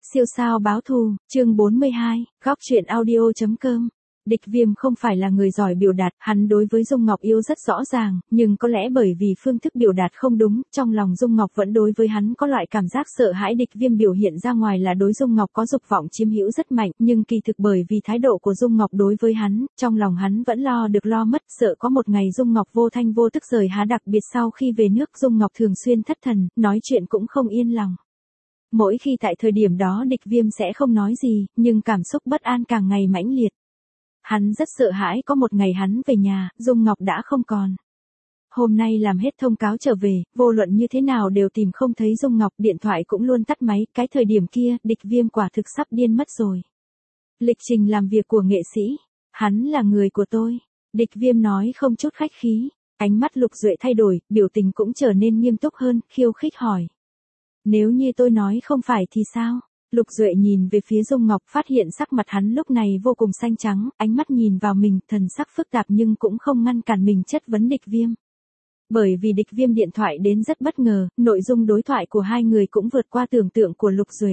Siêu sao báo thù, chương 42, góc truyện audio.com. Địch Viêm không phải là người giỏi biểu đạt, hắn đối với Dung Ngọc yêu rất rõ ràng, nhưng có lẽ bởi vì phương thức biểu đạt không đúng, trong lòng Dung Ngọc vẫn đối với hắn có loại cảm giác sợ hãi. Địch Viêm biểu hiện ra ngoài là đối Dung Ngọc có dục vọng chiếm hữu rất mạnh, nhưng kỳ thực bởi vì thái độ của Dung Ngọc đối với hắn, trong lòng hắn vẫn lo được lo mất, sợ có một ngày Dung Ngọc vô thanh vô tức rời hắn. Đặc biệt sau khi về nước, Dung Ngọc thường xuyên thất thần, nói chuyện cũng không yên lòng. Mỗi khi tại thời điểm đó Địch Viêm sẽ không nói gì, nhưng cảm xúc bất an càng ngày mãnh liệt. Hắn rất sợ hãi có một ngày hắn về nhà, Dung Ngọc đã không còn. Hôm nay làm hết thông cáo trở về, vô luận như thế nào đều tìm không thấy Dung Ngọc, điện thoại cũng luôn tắt máy, cái thời điểm kia, Địch Viêm quả thực sắp điên mất rồi. Lịch trình làm việc của nghệ sĩ, hắn là người của tôi. Địch Viêm nói không chút khách khí, ánh mắt Lục Duệ thay đổi, biểu tình cũng trở nên nghiêm túc hơn, khiêu khích hỏi. Nếu như tôi nói không phải thì sao? Lục Duệ nhìn về phía Dung Ngọc, phát hiện sắc mặt hắn lúc này vô cùng xanh trắng, ánh mắt nhìn vào mình, thần sắc phức tạp nhưng cũng không ngăn cản mình chất vấn Địch Viêm. Bởi vì Địch Viêm điện thoại đến rất bất ngờ, nội dung đối thoại của hai người cũng vượt qua tưởng tượng của Lục Duệ.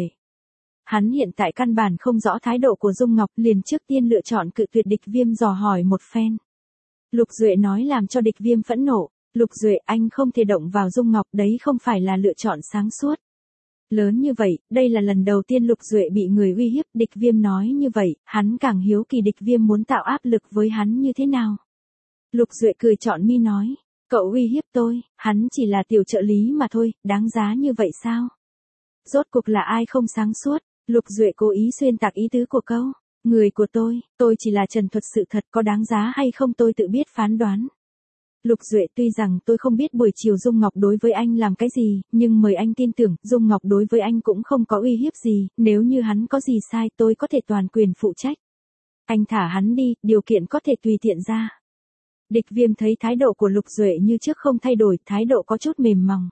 Hắn hiện tại căn bản không rõ thái độ của Dung Ngọc, liền trước tiên lựa chọn cự tuyệt. Địch Viêm dò hỏi một phen. Lục Duệ nói làm cho Địch Viêm phẫn nộ. Lục Duệ, anh không thể động vào Dung Ngọc, đấy không phải là lựa chọn sáng suốt. Lớn như vậy, đây là lần đầu tiên Lục Duệ bị người uy hiếp. Địch Viêm nói như vậy, hắn càng hiếu kỳ Địch Viêm muốn tạo áp lực với hắn như thế nào. Lục Duệ cười trọn mi nói, cậu uy hiếp tôi, hắn chỉ là tiểu trợ lý mà thôi, đáng giá như vậy sao? Rốt cuộc là ai không sáng suốt? Lục Duệ cố ý xuyên tạc ý tứ của câu, người của tôi chỉ là trần thuật sự thật, có đáng giá hay không tôi tự biết phán đoán. Lục Duệ, tuy rằng tôi không biết buổi chiều Dung Ngọc đối với anh làm cái gì, nhưng mời anh tin tưởng, Dung Ngọc đối với anh cũng không có uy hiếp gì, nếu như hắn có gì sai tôi có thể toàn quyền phụ trách. Anh thả hắn đi, điều kiện có thể tùy tiện ra. Địch Viêm thấy thái độ của Lục Duệ như trước không thay đổi, thái độ có chút mềm mỏng.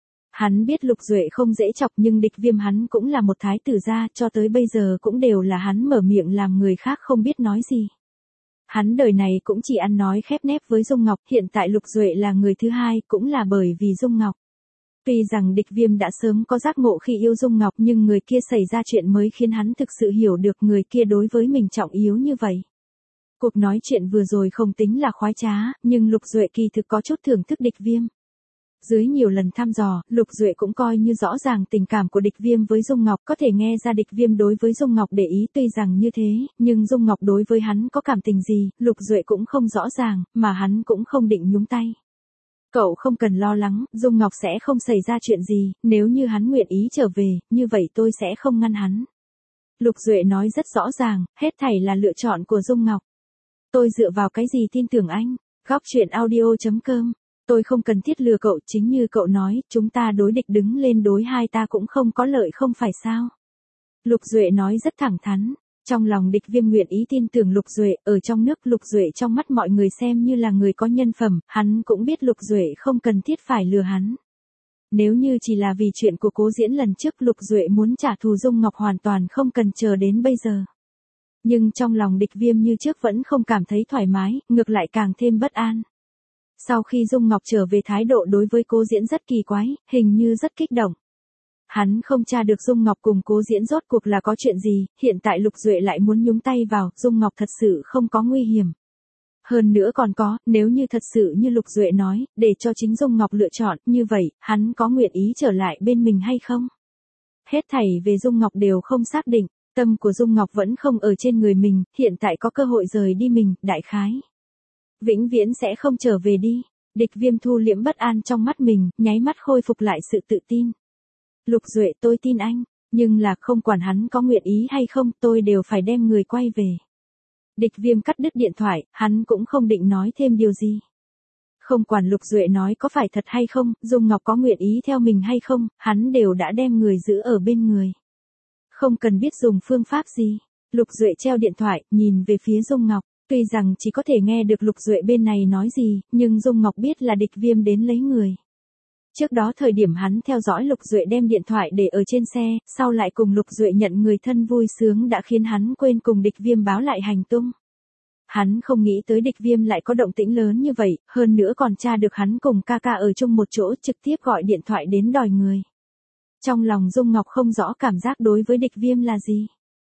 Hắn biết Lục Duệ không dễ chọc nhưng Địch Viêm hắn cũng là một thái tử gia, cho tới bây giờ cũng đều là hắn mở miệng làm người khác không biết nói gì. Hắn đời này cũng chỉ ăn nói khép nép với Dung Ngọc, hiện tại Lục Duệ là người thứ hai, cũng là bởi vì Dung Ngọc. Tuy rằng Địch Viêm đã sớm có giác ngộ khi yêu Dung Ngọc nhưng người kia xảy ra chuyện mới khiến hắn thực sự hiểu được người kia đối với mình trọng yếu như vậy. Cuộc nói chuyện vừa rồi không tính là khoái trá, nhưng Lục Duệ kỳ thực có chút thưởng thức Địch Viêm. Dưới nhiều lần thăm dò, Lục Duệ cũng coi như rõ ràng tình cảm của Địch Viêm với Dung Ngọc, có thể nghe ra Địch Viêm đối với Dung Ngọc để ý. Tuy rằng như thế, nhưng Dung Ngọc đối với hắn có cảm tình gì, Lục Duệ cũng không rõ ràng, mà hắn cũng không định nhúng tay. Cậu không cần lo lắng, Dung Ngọc sẽ không xảy ra chuyện gì, nếu như hắn nguyện ý trở về, như vậy tôi sẽ không ngăn hắn. Lục Duệ nói rất rõ ràng, hết thảy là lựa chọn của Dung Ngọc. Tôi dựa vào cái gì tin tưởng anh? Góc truyện audio.com. Tôi không cần thiết lừa cậu, chính như cậu nói, chúng ta đối địch đứng lên đối hai ta cũng không có lợi không phải sao? Lục Duệ nói rất thẳng thắn, trong lòng Địch Viêm nguyện ý tin tưởng Lục Duệ, ở trong nước Lục Duệ trong mắt mọi người xem như là người có nhân phẩm, hắn cũng biết Lục Duệ không cần thiết phải lừa hắn. Nếu như chỉ là vì chuyện của Cố Diễn lần trước, Lục Duệ muốn trả thù Dung Ngọc hoàn toàn không cần chờ đến bây giờ. Nhưng trong lòng Địch Viêm như trước vẫn không cảm thấy thoải mái, ngược lại càng thêm bất an. Sau khi Dung Ngọc trở về thái độ đối với Cố Diễn rất kỳ quái, hình như rất kích động. Hắn không tra được Dung Ngọc cùng Cố Diễn rốt cuộc là có chuyện gì, hiện tại Lục Duệ lại muốn nhúng tay vào, Dung Ngọc thật sự không có nguy hiểm. Hơn nữa còn có, nếu như thật sự như Lục Duệ nói, để cho chính Dung Ngọc lựa chọn, như vậy, hắn có nguyện ý trở lại bên mình hay không? Hết thảy về Dung Ngọc đều không xác định, tâm của Dung Ngọc vẫn không ở trên người mình, hiện tại có cơ hội rời đi mình, đại khái vĩnh viễn sẽ không trở về đi. Địch Viêm thu liễm bất an trong mắt mình, nháy mắt khôi phục lại sự tự tin. Lục Duệ, tôi tin anh, nhưng là không quản hắn có nguyện ý hay không, tôi đều phải đem người quay về. Địch Viêm cắt đứt điện thoại, hắn cũng không định nói thêm điều gì. Không quản Lục Duệ nói có phải thật hay không, Dung Ngọc có nguyện ý theo mình hay không, hắn đều đã đem người giữ ở bên người. Không cần biết dùng phương pháp gì. Lục Duệ treo điện thoại, nhìn về phía Dung Ngọc. Tuy rằng chỉ có thể nghe được Lục Duệ bên này nói gì, nhưng Dung Ngọc biết là Địch Viêm đến lấy người. Trước đó thời điểm hắn theo dõi Lục Duệ đem điện thoại để ở trên xe, sau lại cùng Lục Duệ nhận người thân vui sướng đã khiến hắn quên cùng Địch Viêm báo lại hành tung. Hắn không nghĩ tới Địch Viêm lại có động tĩnh lớn như vậy, hơn nữa còn tra được hắn cùng ca ca ở chung một chỗ, trực tiếp gọi điện thoại đến đòi người. Trong lòng Dung Ngọc không rõ cảm giác đối với địch viêm là gì.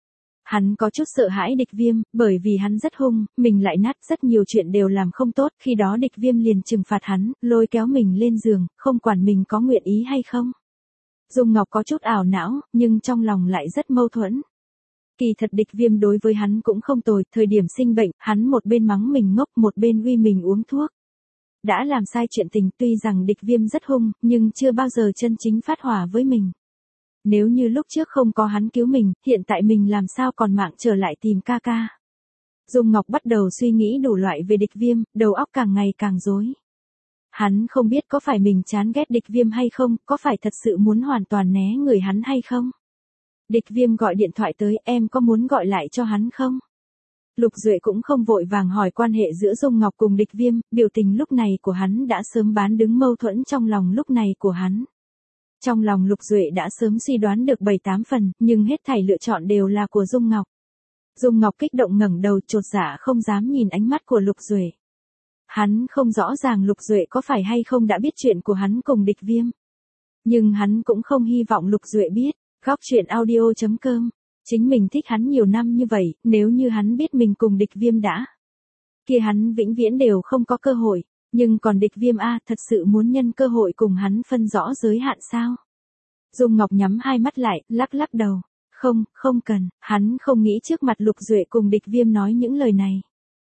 Hắn có chút sợ hãi địch viêm, bởi vì hắn rất hung, mình lại nát, rất nhiều chuyện đều làm không tốt, khi đó địch viêm liền trừng phạt hắn, lôi kéo mình lên giường, không quản mình có nguyện ý hay không. Dung Ngọc có chút ảo não, nhưng trong lòng lại rất mâu thuẫn. Kỳ thật địch viêm đối với hắn cũng không tồi, thời điểm sinh bệnh, hắn một bên mắng mình ngốc, một bên uy mình uống thuốc. Đã làm sai chuyện tình, tuy rằng địch viêm rất hung, nhưng chưa bao giờ chân chính phát hỏa với mình. Nếu như lúc trước không có hắn cứu mình, hiện tại mình làm sao còn mạng trở lại tìm ca ca. Dung Ngọc bắt đầu suy nghĩ đủ loại về địch viêm, đầu óc càng ngày càng rối. Hắn không biết có phải mình chán ghét địch viêm hay không, có phải thật sự muốn hoàn toàn né người hắn hay không. Địch viêm gọi điện thoại tới, em có muốn gọi lại cho hắn không? Lục Duệ cũng không vội vàng hỏi quan hệ giữa Dung Ngọc cùng địch viêm, biểu tình lúc này của hắn đã sớm bán đứng mâu thuẫn trong lòng lúc này của hắn. Trong lòng Lục Duệ đã sớm suy đoán được 7-8 phần, nhưng hết thảy lựa chọn đều là của Dung Ngọc. Dung Ngọc kích động ngẩng đầu, chột dạ không dám nhìn ánh mắt của Lục Duệ. Hắn không rõ ràng Lục Duệ có phải hay không đã biết chuyện của hắn cùng địch viêm. Nhưng hắn cũng không hy vọng Lục Duệ biết. Góc truyện audio.com. Chính mình thích hắn nhiều năm như vậy, nếu như hắn biết mình cùng địch viêm đã. Kia hắn vĩnh viễn đều không có cơ hội. Nhưng còn địch viêm A thật sự muốn nhân cơ hội cùng hắn phân rõ giới hạn sao? Dung Ngọc nhắm hai mắt lại, lắc lắc đầu. Không cần, hắn không nghĩ trước mặt Lục Duệ cùng địch viêm nói những lời này.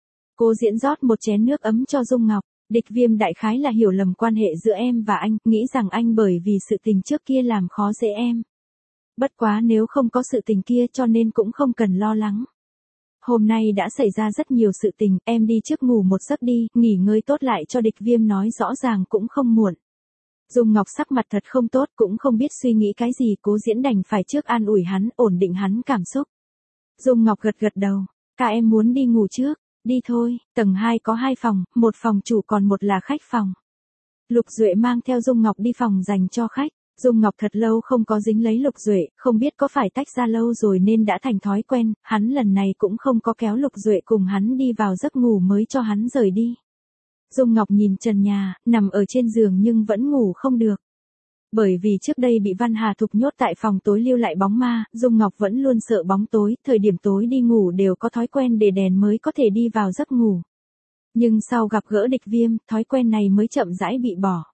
Cô diễn rót một chén nước ấm cho Dung Ngọc, địch viêm đại khái là hiểu lầm quan hệ giữa em và anh, nghĩ rằng anh bởi vì sự tình trước kia làm khó dễ em. Bất quá nếu không có sự tình kia cho nên cũng không cần lo lắng. Hôm nay đã xảy ra rất nhiều sự tình, em đi trước ngủ một giấc đi, nghỉ ngơi tốt lại cho địch viêm nói rõ ràng cũng không muộn. Dung Ngọc sắc mặt thật không tốt, cũng không biết suy nghĩ cái gì, Cố Diễn đành phải trước an ủi hắn, ổn định hắn cảm xúc. Dung Ngọc gật gật đầu, cả em muốn đi ngủ trước, đi thôi, tầng 2 có 2 phòng, một phòng chủ còn một là khách phòng. Lục Duệ mang theo Dung Ngọc đi phòng dành cho khách. Dung Ngọc thật lâu không có dính lấy Lục Duệ, không biết có phải tách ra lâu rồi nên đã thành thói quen, hắn lần này cũng không có kéo Lục Duệ cùng hắn đi vào giấc ngủ mới cho hắn rời đi. Dung Ngọc nhìn trần nhà, nằm ở trên giường nhưng vẫn ngủ không được. Bởi vì trước đây bị Văn Hà Thục nhốt tại phòng tối lưu lại bóng ma, Dung Ngọc vẫn luôn sợ bóng tối, thời điểm tối đi ngủ đều có thói quen để đèn mới có thể đi vào giấc ngủ. Nhưng sau gặp gỡ địch viêm, thói quen này mới chậm rãi bị bỏ.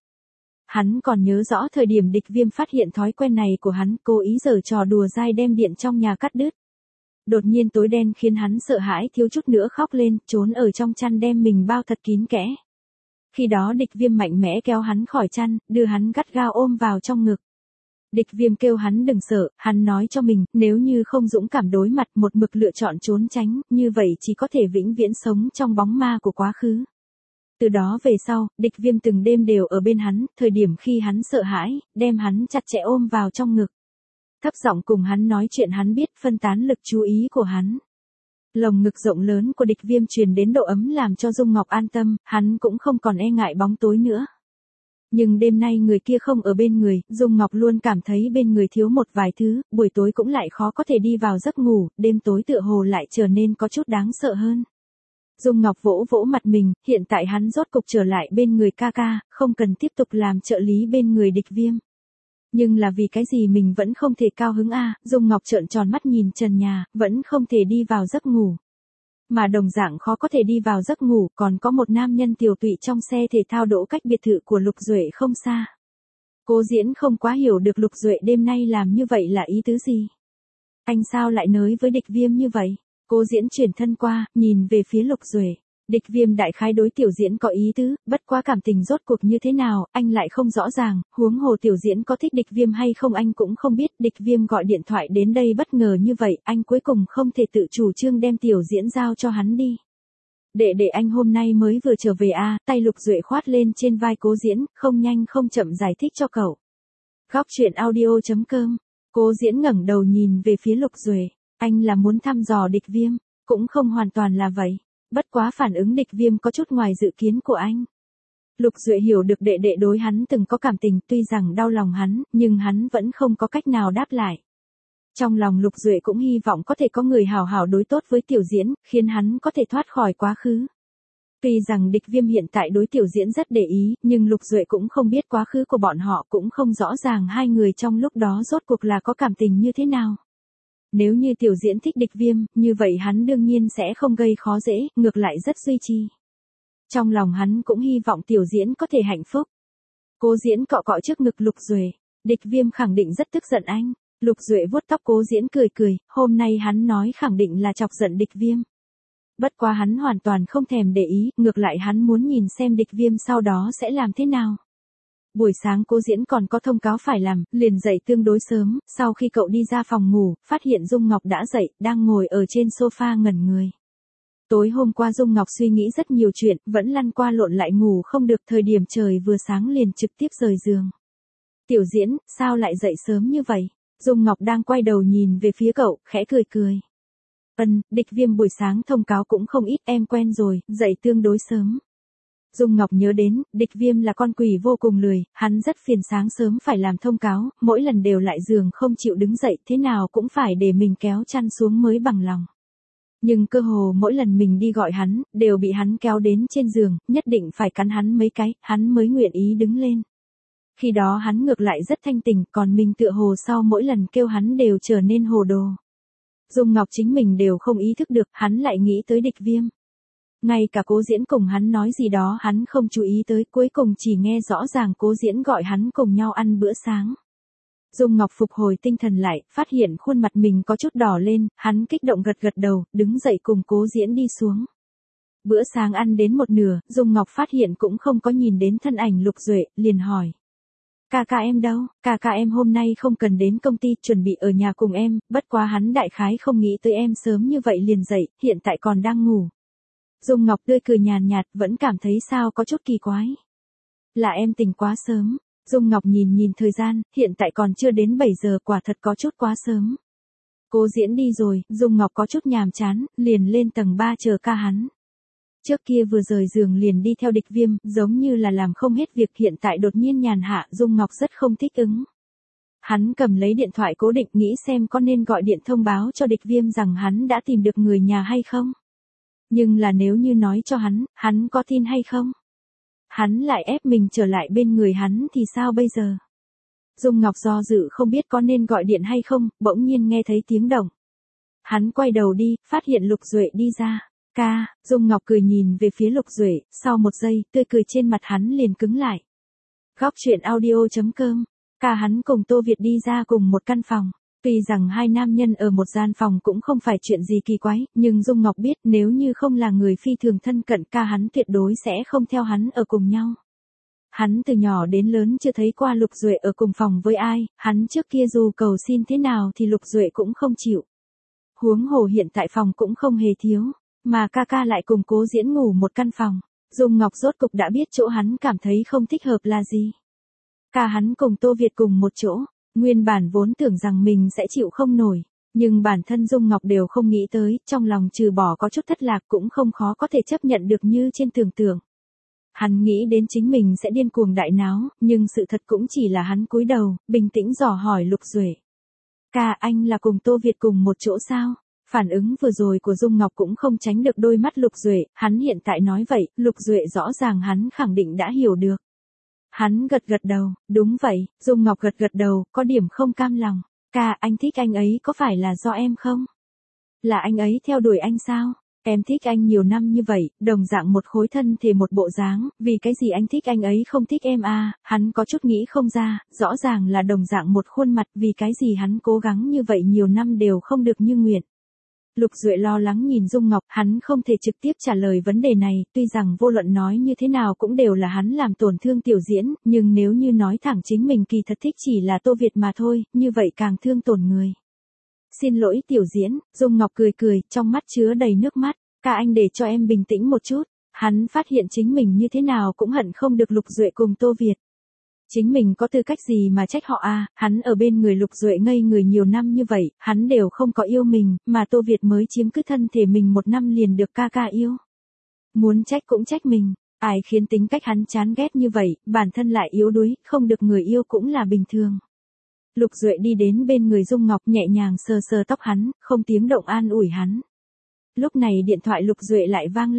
Hắn còn nhớ rõ thời điểm địch viêm phát hiện thói quen này của hắn, cố ý giở trò đùa dai đem điện trong nhà cắt đứt. Đột nhiên tối đen khiến hắn sợ hãi thiếu chút nữa khóc lên, trốn ở trong chăn đem mình bao thật kín kẽ. Khi đó địch viêm mạnh mẽ kéo hắn khỏi chăn, đưa hắn gắt gao ôm vào trong ngực. Địch viêm kêu hắn đừng sợ, hắn nói cho mình, nếu như không dũng cảm đối mặt một mực lựa chọn trốn tránh, như vậy chỉ có thể vĩnh viễn sống trong bóng ma của quá khứ. Từ đó về sau, địch viêm từng đêm đều ở bên hắn, thời điểm khi hắn sợ hãi, đem hắn chặt chẽ ôm vào trong ngực. Thấp giọng cùng hắn nói chuyện hắn biết, phân tán lực chú ý của hắn. Lồng ngực rộng lớn của địch viêm truyền đến độ ấm làm cho Dung Ngọc an tâm, hắn cũng không còn e ngại bóng tối nữa. Nhưng đêm nay người kia không ở bên người, Dung Ngọc luôn cảm thấy bên người thiếu một vài thứ, buổi tối cũng lại khó có thể đi vào giấc ngủ, đêm tối tựa hồ lại trở nên có chút đáng sợ hơn. Dung Ngọc vỗ vỗ mặt mình, hiện tại hắn rốt cục trở lại bên người ca ca, không cần tiếp tục làm trợ lý bên người địch viêm. Nhưng là vì cái gì mình vẫn không thể cao hứng a? Dung Ngọc trợn tròn mắt nhìn trần nhà, vẫn không thể đi vào giấc ngủ. Mà đồng dạng khó có thể đi vào giấc ngủ, còn có một nam nhân tiều tụy trong xe thể thao đỗ cách biệt thự của Lục Duệ không xa. Cố Diễn không quá hiểu được Lục Duệ đêm nay làm như vậy là ý tứ gì. Anh sao lại nới với địch viêm như vậy? Cố Diễn chuyển thân qua, nhìn về phía Lục Duệ. Địch viêm đại khái đối tiểu diễn có ý tứ, bất quá cảm tình rốt cuộc như thế nào, anh lại không rõ ràng, huống hồ tiểu diễn có thích địch viêm hay không anh cũng không biết, địch viêm gọi điện thoại đến đây bất ngờ như vậy, anh cuối cùng không thể tự chủ trương đem tiểu diễn giao cho hắn đi. Để anh hôm nay mới vừa trở về tay Lục Duệ khoát lên trên vai Cố Diễn, không nhanh không chậm giải thích cho cậu. Góc truyện audio.com. Cố Diễn ngẩng đầu nhìn về phía Lục Duệ, anh là muốn thăm dò địch viêm, cũng không hoàn toàn là vậy. Bất quá phản ứng địch viêm có chút ngoài dự kiến của anh. Lục Duệ hiểu được đệ đệ đối hắn từng có cảm tình, tuy rằng đau lòng hắn, nhưng hắn vẫn không có cách nào đáp lại. Trong lòng Lục Duệ cũng hy vọng có thể có người hảo hảo đối tốt với tiểu diễn, khiến hắn có thể thoát khỏi quá khứ. Tuy rằng Địch Viêm hiện tại đối Tiểu Diễn rất để ý, nhưng Lục Duệ cũng không biết quá khứ của bọn họ, cũng không rõ ràng hai người trong lúc đó rốt cuộc là có cảm tình như thế nào. Nếu như Tiểu Diễn thích Địch Viêm, như vậy hắn đương nhiên sẽ không gây khó dễ, ngược lại rất duy trì. Trong lòng hắn cũng hy vọng Tiểu Diễn có thể hạnh phúc. Cố Diễn cọ cọ trước ngực Lục Duệ, Địch Viêm khẳng định rất tức giận anh. Lục Duệ vuốt tóc Cố Diễn cười cười, hôm nay hắn nói khẳng định là chọc giận Địch Viêm. Bất quá hắn hoàn toàn không thèm để ý, ngược lại hắn muốn nhìn xem Địch Viêm sau đó sẽ làm thế nào. Buổi sáng Cố Diễn còn có thông cáo phải làm, liền dậy tương đối sớm, sau khi cậu đi ra phòng ngủ, phát hiện Dung Ngọc đã dậy, đang ngồi ở trên sofa ngẩn người. Tối hôm qua Dung Ngọc suy nghĩ rất nhiều chuyện, vẫn lăn qua lộn lại ngủ không được, thời điểm trời vừa sáng liền trực tiếp rời giường. Tiểu Diễn, sao lại dậy sớm như vậy? Dung Ngọc đang quay đầu nhìn về phía cậu, khẽ cười cười. Địch Viêm buổi sáng thông cáo cũng không ít, em quen rồi, dậy tương đối sớm. Dung Ngọc nhớ đến, Địch Viêm là con quỷ vô cùng lười, hắn rất phiền sáng sớm phải làm thông cáo, mỗi lần đều lại giường không chịu đứng dậy, thế nào cũng phải để mình kéo chăn xuống mới bằng lòng. Nhưng cơ hồ mỗi lần mình đi gọi hắn, đều bị hắn kéo đến trên giường, nhất định phải cắn hắn mấy cái, hắn mới nguyện ý đứng lên. Khi đó hắn ngược lại rất thanh tình, còn mình tựa hồ sau mỗi lần kêu hắn đều trở nên hồ đồ. Dung Ngọc chính mình đều không ý thức được, hắn lại nghĩ tới Địch Viêm. Ngay cả Cố Diễn cùng hắn nói gì đó hắn không chú ý tới, cuối cùng chỉ nghe rõ ràng Cố Diễn gọi hắn cùng nhau ăn bữa sáng. Dung Ngọc phục hồi tinh thần lại, phát hiện khuôn mặt mình có chút đỏ lên, hắn kích động gật gật đầu, đứng dậy cùng Cố Diễn đi xuống. Bữa sáng ăn đến một nửa, Dung Ngọc phát hiện cũng không có nhìn đến thân ảnh Lục Duệ, liền hỏi. Ca ca em đâu? Ca ca em hôm nay không cần đến công ty, chuẩn bị ở nhà cùng em, bất quá hắn đại khái không nghĩ tới em sớm như vậy liền dậy, hiện tại còn đang ngủ. Dung Ngọc tươi cười nhàn nhạt, vẫn cảm thấy sao có chút kỳ quái. Là em tỉnh quá sớm. Dung Ngọc nhìn nhìn thời gian, hiện tại còn chưa đến 7 giờ, quả thật có chút quá sớm. Cố Diễn đi rồi, Dung Ngọc có chút nhàm chán, liền lên tầng 3 chờ ca hắn. Trước kia vừa rời giường liền đi theo Địch Viêm, giống như là làm không hết việc, hiện tại đột nhiên nhàn hạ, Dung Ngọc rất không thích ứng. Hắn cầm lấy điện thoại cố định, nghĩ xem có nên gọi điện thông báo cho Địch Viêm rằng hắn đã tìm được người nhà hay không. Nhưng là nếu như nói cho hắn có tin hay không? Hắn lại ép mình trở lại bên người hắn thì sao bây giờ? Dung Ngọc do dự không biết có nên gọi điện hay không, bỗng nhiên nghe thấy tiếng động. Hắn quay đầu đi, phát hiện Lục Duệ đi ra. Ca, Dung Ngọc cười nhìn về phía Lục Duệ, sau một giây, tươi cười trên mặt hắn liền cứng lại. Góc truyện audio.com, ca hắn cùng Tô Việt đi ra cùng một căn phòng. Tuy rằng hai nam nhân ở một gian phòng cũng không phải chuyện gì kỳ quái, nhưng Dung Ngọc biết nếu như không là người phi thường thân cận, ca hắn tuyệt đối sẽ không theo hắn ở cùng nhau. Hắn từ nhỏ đến lớn chưa thấy qua Lục Duệ ở cùng phòng với ai, hắn trước kia dù cầu xin thế nào thì Lục Duệ cũng không chịu. Huống hồ hiện tại phòng cũng không hề thiếu, mà ca ca lại cùng Cố Diễn ngủ một căn phòng. Dung Ngọc rốt cục đã biết chỗ hắn cảm thấy không thích hợp là gì. Ca hắn cùng Tô Việt cùng một chỗ, nguyên bản vốn tưởng rằng mình sẽ chịu không nổi, nhưng bản thân Dung Ngọc đều không nghĩ tới, trong lòng trừ bỏ có chút thất lạc cũng không khó có thể chấp nhận được như trên tưởng tượng. Hắn nghĩ đến chính mình sẽ điên cuồng đại náo, nhưng sự thật cũng chỉ là hắn cúi đầu, bình tĩnh dò hỏi Lục Duệ. Ca, anh là cùng Tô Việt cùng một chỗ sao? Phản ứng vừa rồi của Dung Ngọc cũng không tránh được đôi mắt Lục Duệ, hắn hiện tại nói vậy, Lục Duệ rõ ràng hắn khẳng định đã hiểu được. Hắn gật gật đầu, đúng vậy, Dung Ngọc gật gật đầu, có điểm không cam lòng. Ca, anh thích anh ấy có phải là do em không? Là anh ấy theo đuổi anh sao? Em thích anh nhiều năm như vậy, đồng dạng một khối thân thể một bộ dáng, vì cái gì anh thích anh ấy không thích em à? Hắn có chút nghĩ không ra, rõ ràng là đồng dạng một khuôn mặt, vì cái gì hắn cố gắng như vậy nhiều năm đều không được như nguyện. Lục Duệ lo lắng nhìn Dung Ngọc, hắn không thể trực tiếp trả lời vấn đề này, tuy rằng vô luận nói như thế nào cũng đều là hắn làm tổn thương Tiểu Diễn, nhưng nếu như nói thẳng chính mình kỳ thật thích chỉ là Tô Việt mà thôi, như vậy càng thương tổn người. Xin lỗi Tiểu Diễn, Dung Ngọc cười cười, trong mắt chứa đầy nước mắt, ca anh để cho em bình tĩnh một chút. Hắn phát hiện chính mình như thế nào cũng hận không được Lục Duệ cùng Tô Việt. Chính mình có tư cách gì mà trách họ à, hắn ở bên người Lục Duệ ngây người nhiều năm như vậy, hắn đều không có yêu mình, mà Tô Việt mới chiếm cứ thân thể mình một năm liền được ca ca yêu. Muốn trách cũng trách mình, ai khiến tính cách hắn chán ghét như vậy, bản thân lại yếu đuối, không được người yêu cũng là bình thường. Lục Duệ đi đến bên người Dung Ngọc nhẹ nhàng sờ sờ tóc hắn, không tiếng động an ủi hắn. Lúc này điện thoại Lục Duệ lại vang lên,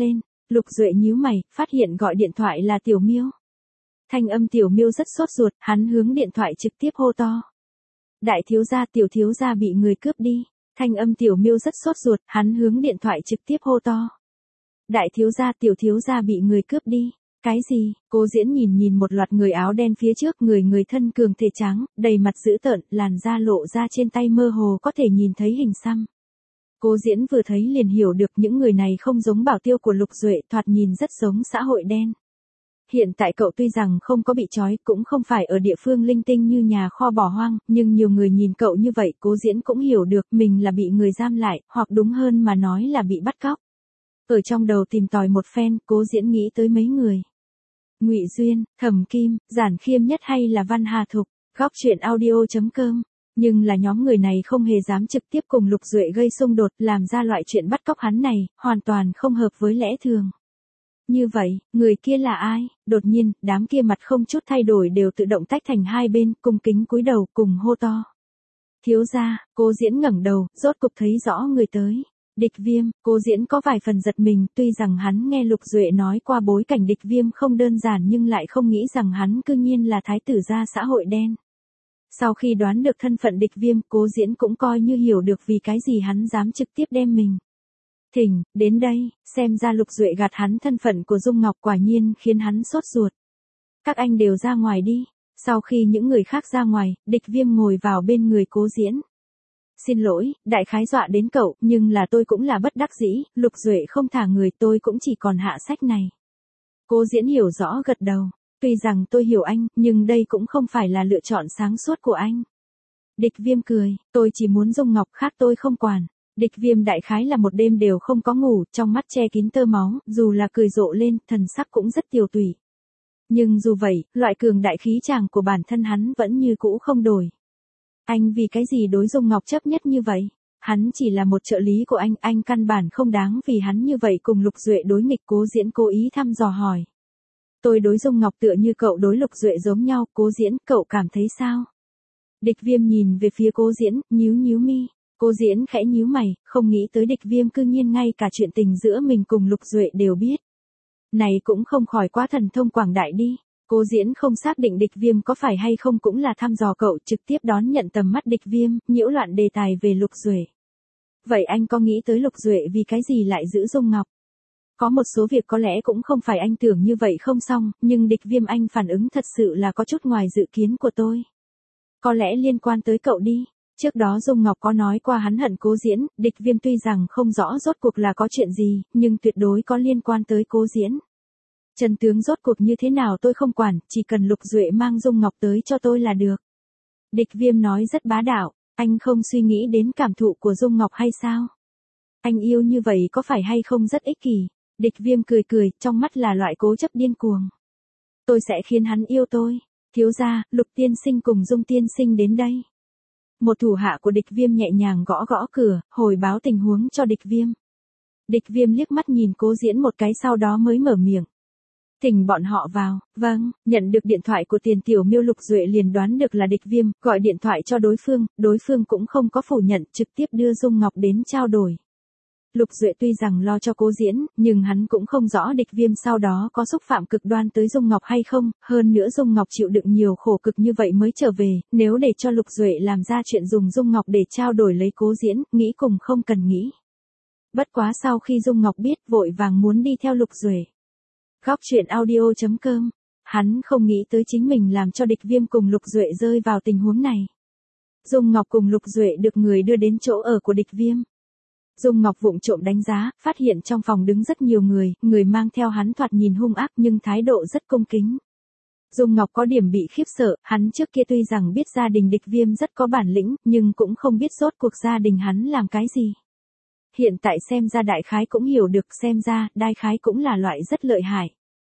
Lục Duệ nhíu mày, phát hiện gọi điện thoại là Tiểu Miêu. Thanh âm Tiểu Miêu rất sốt ruột, hắn hướng điện thoại trực tiếp hô to. Đại thiếu gia, tiểu thiếu gia bị người cướp đi. Thanh âm Tiểu Miêu rất sốt ruột, hắn hướng điện thoại trực tiếp hô to. Đại thiếu gia, tiểu thiếu gia bị người cướp đi. Cái gì? Cố Diễn nhìn một loạt người áo đen phía trước, người thân cường thể trắng, đầy mặt dữ tợn, làn da lộ ra trên tay mơ hồ có thể nhìn thấy hình xăm. Cố Diễn vừa thấy liền hiểu được những người này không giống bảo tiêu của Lục Duệ, thoạt nhìn rất giống xã hội đen. Hiện tại cậu tuy rằng không có bị trói, cũng không phải ở địa phương linh tinh như nhà kho bỏ hoang, nhưng nhiều người nhìn cậu như vậy, Cố Diễn cũng hiểu được mình là bị người giam lại, hoặc đúng hơn mà nói là bị bắt cóc. Ở trong đầu tìm tòi một phen, Cố Diễn nghĩ tới mấy người. Ngụy Duyên, Thẩm Kim, Giản Khiêm Nhất hay là Văn Hà Thục, Góc Chuyện Audio.com. Nhưng là nhóm người này không hề dám trực tiếp cùng Lục Duệ gây xung đột, làm ra loại chuyện bắt cóc hắn này, hoàn toàn không hợp với lẽ thường. Như vậy, người kia là ai? Đột nhiên, đám kia mặt không chút thay đổi đều tự động tách thành hai bên, cung kính cúi đầu cùng hô to. Thiếu gia, Cố Diễn ngẩng đầu, rốt cục thấy rõ người tới. Địch Viêm. Cố Diễn có vài phần giật mình, tuy rằng hắn nghe Lục Duệ nói qua bối cảnh Địch Viêm không đơn giản nhưng lại không nghĩ rằng hắn cư nhiên là thái tử gia xã hội đen. Sau khi đoán được thân phận Địch Viêm, Cố Diễn cũng coi như hiểu được vì cái gì hắn dám trực tiếp đem mình. Thỉnh, đến đây, xem ra Lục Duệ gạt hắn thân phận của Dung Ngọc quả nhiên khiến hắn sốt ruột. Các anh đều ra ngoài đi. Sau khi những người khác ra ngoài, Địch Viêm ngồi vào bên người Cố Diễn. Xin lỗi, đại khái dọa đến cậu, nhưng là tôi cũng là bất đắc dĩ, Lục Duệ không thả người, tôi cũng chỉ còn hạ sách này. Cố Diễn hiểu rõ gật đầu. Tuy rằng tôi hiểu anh, nhưng đây cũng không phải là lựa chọn sáng suốt của anh. Địch Viêm cười, tôi chỉ muốn Dung Ngọc, khác tôi không quản. Địch Viêm đại khái là một đêm đều không có ngủ, trong mắt che kín tơ máu, dù là cười rộ lên, thần sắc cũng rất tiều tụy. Nhưng dù vậy, loại cường đại khí chàng của bản thân hắn vẫn như cũ không đổi. Anh vì cái gì đối Dung Ngọc chấp nhất như vậy? Hắn chỉ là một trợ lý của anh căn bản không đáng vì hắn như vậy cùng Lục Duệ đối nghịch. Cố Diễn cố ý thăm dò hỏi. Tôi đối Dung Ngọc tựa như cậu đối Lục Duệ giống nhau, Cố Diễn, cậu cảm thấy sao? Địch Viêm nhìn về phía Cố Diễn, nhíu mi. Cố Diễn khẽ nhíu mày, không nghĩ tới Địch Viêm cư nhiên ngay cả chuyện tình giữa mình cùng Lục Duệ đều biết. Này cũng không khỏi quá thần thông quảng đại đi. Cố Diễn không xác định Địch Viêm có phải hay không cũng là thăm dò cậu, trực tiếp đón nhận tầm mắt Địch Viêm, nhiễu loạn đề tài về Lục Duệ. Vậy anh có nghĩ tới Lục Duệ vì cái gì lại giữ Dung Ngọc? Có một số việc có lẽ cũng không phải anh tưởng như vậy không xong, nhưng Địch Viêm anh phản ứng thật sự là có chút ngoài dự kiến của tôi. Có lẽ liên quan tới cậu đi. Trước đó Dung Ngọc có nói qua hắn hận Cố Diễn, Địch Viêm tuy rằng không rõ rốt cuộc là có chuyện gì, nhưng tuyệt đối có liên quan tới Cố Diễn. Chân tướng rốt cuộc như thế nào tôi không quản, chỉ cần Lục Duệ mang Dung Ngọc tới cho tôi là được. Địch Viêm nói rất bá đạo, anh không suy nghĩ đến cảm thụ của Dung Ngọc hay sao? Anh yêu như vậy có phải hay không rất ích kỷ? Địch Viêm cười, trong mắt là loại cố chấp điên cuồng. Tôi sẽ khiến hắn yêu tôi. Thiếu gia, Lục tiên sinh cùng Dung tiên sinh đến đây. Một thủ hạ của Địch Viêm nhẹ nhàng gõ cửa, hồi báo tình huống cho Địch Viêm. Địch Viêm liếc mắt nhìn Cố Diễn một cái sau đó mới mở miệng. Thỉnh bọn họ vào. Vâng, nhận được điện thoại của Tiền Tiểu Miêu, Lục Duệ liền đoán được là Địch Viêm, gọi điện thoại cho đối phương cũng không có phủ nhận, trực tiếp đưa Dung Ngọc đến trao đổi. Lục Duệ tuy rằng lo cho Cố Diễn, nhưng hắn cũng không rõ Địch Viêm sau đó có xúc phạm cực đoan tới Dung Ngọc hay không, hơn nữa Dung Ngọc chịu đựng nhiều khổ cực như vậy mới trở về, nếu để cho Lục Duệ làm ra chuyện dùng Dung Ngọc để trao đổi lấy Cố Diễn, nghĩ cùng không cần nghĩ. Bất quá sau khi Dung Ngọc biết, vội vàng muốn đi theo Lục Duệ. Góc Chuyện Audio.com. Hắn không nghĩ tới chính mình làm cho Địch Viêm cùng Lục Duệ rơi vào tình huống này. Dung Ngọc cùng Lục Duệ được người đưa đến chỗ ở của Địch Viêm. Dung Ngọc vụng trộm đánh giá, phát hiện trong phòng đứng rất nhiều người mang theo hắn thoạt nhìn hung ác nhưng thái độ rất cung kính. Dung Ngọc có điểm bị khiếp sợ, hắn trước kia tuy rằng biết gia đình Địch Viêm rất có bản lĩnh, nhưng cũng không biết rốt cuộc gia đình hắn làm cái gì. Hiện tại xem ra đại khái cũng hiểu được, xem ra, đại khái cũng là loại rất lợi hại.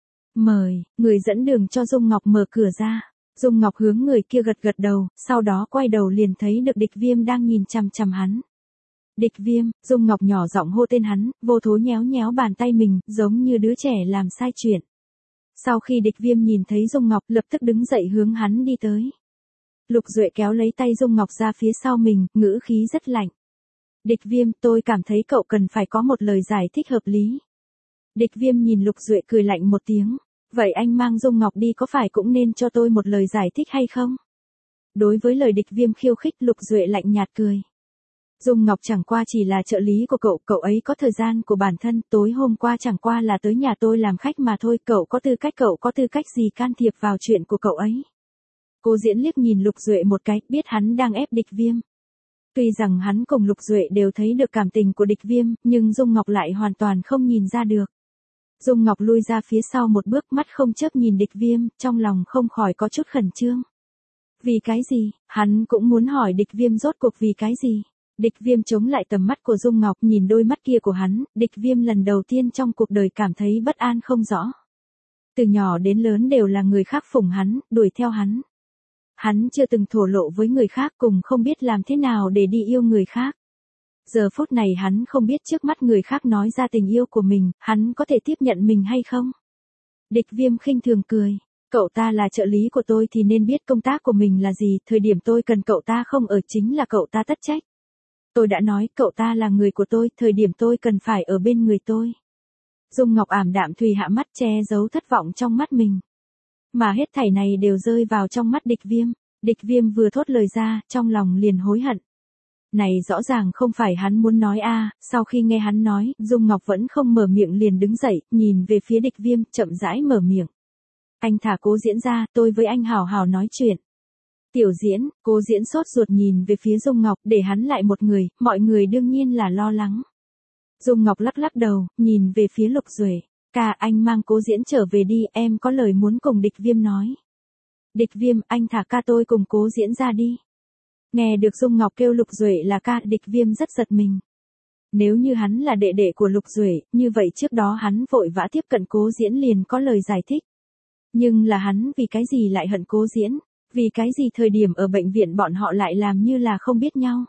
Mời, người dẫn đường cho Dung Ngọc mở cửa ra. Dung Ngọc hướng người kia gật đầu, sau đó quay đầu liền thấy được Địch Viêm đang nhìn chằm chằm hắn. Địch Viêm, Dung Ngọc nhỏ giọng hô tên hắn, vô thố nhéo bàn tay mình, giống như đứa trẻ làm sai chuyện. Sau khi Địch Viêm nhìn thấy Dung Ngọc, lập tức đứng dậy hướng hắn đi tới. Lục Duệ kéo lấy tay Dung Ngọc ra phía sau mình, ngữ khí rất lạnh. Địch Viêm, tôi cảm thấy cậu cần phải có một lời giải thích hợp lý. Địch Viêm nhìn Lục Duệ cười lạnh một tiếng. Vậy anh mang Dung Ngọc đi có phải cũng nên cho tôi một lời giải thích hay không? Đối với lời Địch Viêm khiêu khích, Lục Duệ lạnh nhạt cười. Dung Ngọc chẳng qua chỉ là trợ lý của cậu, cậu ấy có thời gian của bản thân, tối hôm qua chẳng qua là tới nhà tôi làm khách mà thôi, cậu có tư cách gì can thiệp vào chuyện của cậu ấy? Cố Diễn liếc nhìn Lục Duệ một cái, biết hắn đang ép Địch Viêm. Tuy rằng hắn cùng Lục Duệ đều thấy được cảm tình của Địch Viêm, nhưng Dung Ngọc lại hoàn toàn không nhìn ra được. Dung Ngọc lui ra phía sau một bước, mắt không chớp nhìn Địch Viêm, trong lòng không khỏi có chút khẩn trương. Vì cái gì? Hắn cũng muốn hỏi Địch Viêm rốt cuộc vì cái gì? Địch Viêm chống lại tầm mắt của Dung Ngọc, nhìn đôi mắt kia của hắn, Địch Viêm lần đầu tiên trong cuộc đời cảm thấy bất an không rõ. Từ nhỏ đến lớn đều là người khác phụng hắn, đuổi theo hắn. Hắn chưa từng thổ lộ với người khác, cùng không biết làm thế nào để đi yêu người khác. Giờ phút này hắn không biết trước mắt người khác nói ra tình yêu của mình, hắn có thể tiếp nhận mình hay không? Địch Viêm khinh thường cười. Cậu ta là trợ lý của tôi thì nên biết công tác của mình là gì, thời điểm tôi cần cậu ta không ở chính là cậu ta tất trách. Tôi đã nói cậu ta là người của tôi, thời điểm tôi cần phải ở bên người tôi. Dung Ngọc ảm đạm thùy hạ mắt, che giấu thất vọng trong mắt mình. Mà hết thảy này đều rơi vào trong mắt Địch Viêm. Địch Viêm vừa thốt lời ra, trong lòng liền hối hận. Này rõ ràng không phải hắn muốn nói a. Sau khi nghe hắn nói, Dung Ngọc vẫn không mở miệng liền đứng dậy, nhìn về phía Địch Viêm, chậm rãi mở miệng. Anh thả Cố Diễn ra, tôi với anh hào hào nói chuyện. Tiểu Diễn, Cố Diễn sốt ruột nhìn về phía Dung Ngọc, để hắn lại một người, mọi người đương nhiên là lo lắng. Dung Ngọc lắc lắc đầu, nhìn về phía Lục Duệ. Ca, anh mang Cố Diễn trở về đi, em có lời muốn cùng Địch Viêm nói. Địch Viêm, anh thả ca tôi cùng Cố Diễn ra đi. Nghe được Dung Ngọc kêu Lục Duệ là ca, Địch Viêm rất giật mình. Nếu như hắn là đệ đệ của Lục Duệ, như vậy trước đó hắn vội vã tiếp cận Cố Diễn liền có lời giải thích. Nhưng là hắn vì cái gì lại hận Cố Diễn? Vì cái gì thời điểm ở bệnh viện bọn họ lại làm như là không biết nhau?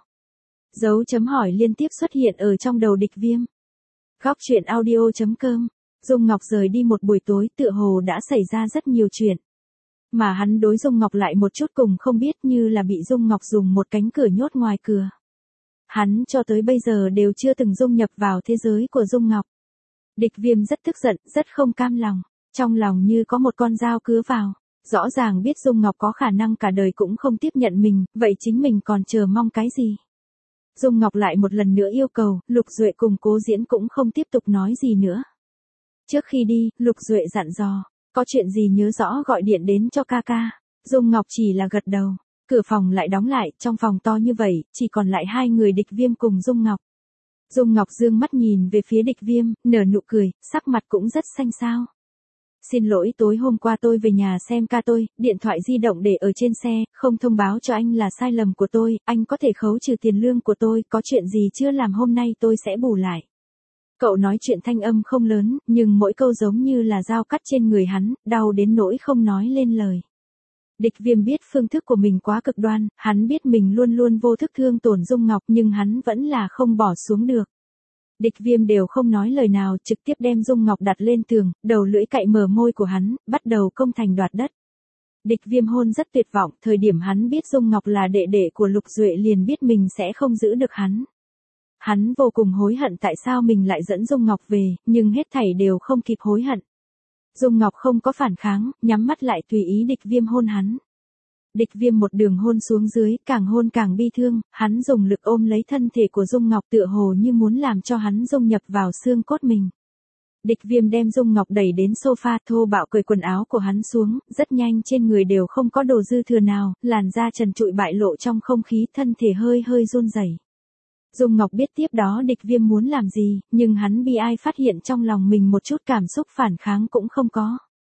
Dấu chấm hỏi liên tiếp xuất hiện ở trong đầu Địch Viêm. Góc truyện audio.com. Dung Ngọc rời đi một buổi tối, tựa hồ đã xảy ra rất nhiều chuyện. Mà hắn đối Dung Ngọc lại một chút cùng không biết, như là bị Dung Ngọc dùng một cánh cửa nhốt ngoài cửa. Hắn cho tới bây giờ đều chưa từng dung nhập vào thế giới của Dung Ngọc. Địch Viêm rất tức giận, rất không cam lòng. Trong lòng như có một con dao cứa vào. Rõ ràng biết Dung Ngọc có khả năng cả đời cũng không tiếp nhận mình, vậy chính mình còn chờ mong cái gì? Dung Ngọc lại một lần nữa yêu cầu, Lục Duệ cùng Cố Diễn cũng không tiếp tục nói gì nữa. Trước khi đi, Lục Duệ dặn dò, có chuyện gì nhớ rõ gọi điện đến cho ca ca. Dung Ngọc chỉ là gật đầu, cửa phòng lại đóng lại, trong phòng to như vậy, chỉ còn lại hai người Địch Viêm cùng Dung Ngọc. Dung Ngọc dương mắt nhìn về phía Địch Viêm, nở nụ cười, sắc mặt cũng rất xanh xao. Xin lỗi, tối hôm qua tôi về nhà xem ca tôi, điện thoại di động để ở trên xe, không thông báo cho anh là sai lầm của tôi, anh có thể khấu trừ tiền lương của tôi, có chuyện gì chưa làm hôm nay tôi sẽ bù lại. Cậu nói chuyện thanh âm không lớn, nhưng mỗi câu giống như là dao cắt trên người hắn, đau đến nỗi không nói lên lời. Địch Viêm biết phương thức của mình quá cực đoan, hắn biết mình luôn luôn vô thức thương tổn Dung Ngọc nhưng hắn vẫn là không bỏ xuống được. Địch Viêm đều không nói lời nào, trực tiếp đem Dung Ngọc đặt lên tường, đầu lưỡi cạy mở môi của hắn, bắt đầu công thành đoạt đất. Địch Viêm hôn rất tuyệt vọng, thời điểm hắn biết Dung Ngọc là đệ đệ của Lục Duệ liền biết mình sẽ không giữ được hắn. Hắn vô cùng hối hận tại sao mình lại dẫn Dung Ngọc về, nhưng hết thảy đều không kịp hối hận. Dung Ngọc không có phản kháng, nhắm mắt lại tùy ý Địch Viêm hôn hắn. Địch Viêm một đường hôn xuống dưới, càng hôn càng bi thương, hắn dùng lực ôm lấy thân thể của Dung Ngọc tựa hồ như muốn làm cho hắn dung nhập vào xương cốt mình. Địch Viêm đem Dung Ngọc đẩy đến sofa, thô bạo cởi quần áo của hắn xuống, rất nhanh trên người đều không có đồ dư thừa nào, làn da trần trụi bại lộ trong không khí, thân thể hơi hơi run rẩy. Dung Ngọc biết tiếp đó Địch Viêm muốn làm gì, nhưng hắn bi ai phát hiện trong lòng mình một chút cảm xúc phản kháng cũng không có.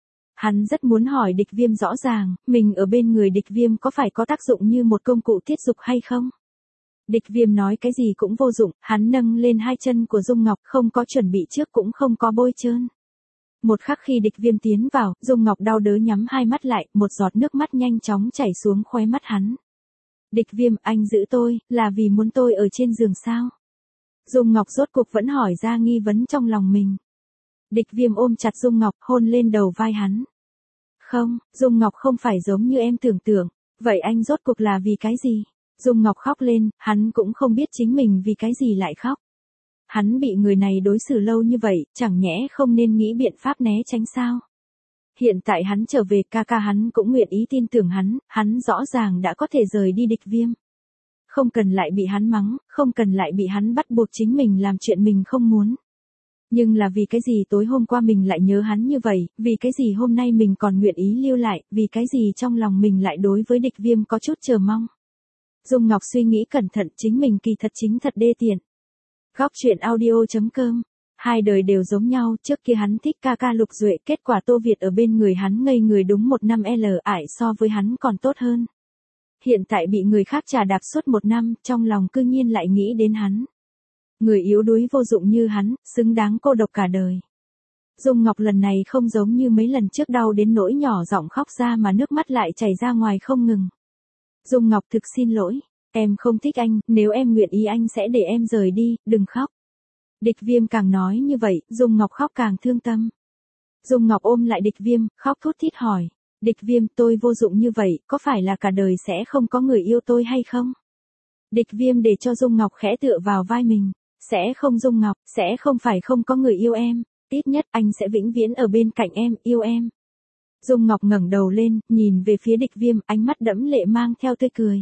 Hắn rất muốn hỏi Địch Viêm rõ ràng, mình ở bên người Địch Viêm có phải có tác dụng như một công cụ tiết dục hay không? Địch Viêm nói cái gì cũng vô dụng, hắn nâng lên hai chân của Dung Ngọc, không có chuẩn bị trước cũng không có bôi trơn. Một khắc khi Địch Viêm tiến vào, Dung Ngọc đau đớn nhắm hai mắt lại, một giọt nước mắt nhanh chóng chảy xuống khóe mắt hắn. Địch Viêm, anh giữ tôi, là vì muốn tôi ở trên giường sao? Dung Ngọc rốt cuộc vẫn hỏi ra nghi vấn trong lòng mình. Địch Viêm ôm chặt Dung Ngọc, hôn lên đầu vai hắn. Không, Dung Ngọc không phải giống như em tưởng tượng. Vậy anh rốt cuộc là vì cái gì? Dung Ngọc khóc lên, hắn cũng không biết chính mình vì cái gì lại khóc. Hắn bị người này đối xử lâu như vậy, chẳng nhẽ không nên nghĩ biện pháp né tránh sao? Hiện tại hắn trở về, ca ca hắn cũng nguyện ý tin tưởng hắn rõ ràng đã có thể rời đi Địch Viêm. Không cần lại bị hắn mắng, không cần lại bị hắn bắt buộc chính mình làm chuyện mình không muốn. Nhưng là vì cái gì tối hôm qua mình lại nhớ hắn như vậy, vì cái gì hôm nay mình còn nguyện ý lưu lại, vì cái gì trong lòng mình lại đối với Địch Viêm có chút chờ mong. Dung Ngọc suy nghĩ cẩn thận, chính mình kỳ thật chính thật đê tiện. Góc truyện audio.com. Hai đời đều giống nhau, trước kia hắn thích ca ca Lục Duệ, kết quả Tô Việt ở bên người hắn ngây người đúng 1 năm ải so với hắn còn tốt hơn. Hiện tại bị người khác trà đạp suốt 1 năm, trong lòng cư nhiên lại nghĩ đến hắn. Người yếu đuối vô dụng như hắn, xứng đáng cô độc cả đời. Dung Ngọc lần này không giống như mấy lần trước đau đến nỗi nhỏ giọng khóc ra mà nước mắt lại chảy ra ngoài không ngừng. Dung Ngọc thực xin lỗi, em không thích anh, nếu em nguyện ý anh sẽ để em rời đi, đừng khóc. Địch Viêm càng nói như vậy, Dung Ngọc khóc càng thương tâm. Dung Ngọc ôm lại Địch Viêm, khóc thút thít hỏi. Địch Viêm, tôi vô dụng như vậy, có phải là cả đời sẽ không có người yêu tôi hay không? Địch Viêm để cho Dung Ngọc khẽ tựa vào vai mình. Sẽ không Dung Ngọc, sẽ không phải không có người yêu em, ít nhất anh sẽ vĩnh viễn ở bên cạnh em, yêu em. Dung Ngọc ngẩng đầu lên, nhìn về phía Địch Viêm, ánh mắt đẫm lệ mang theo tươi cười.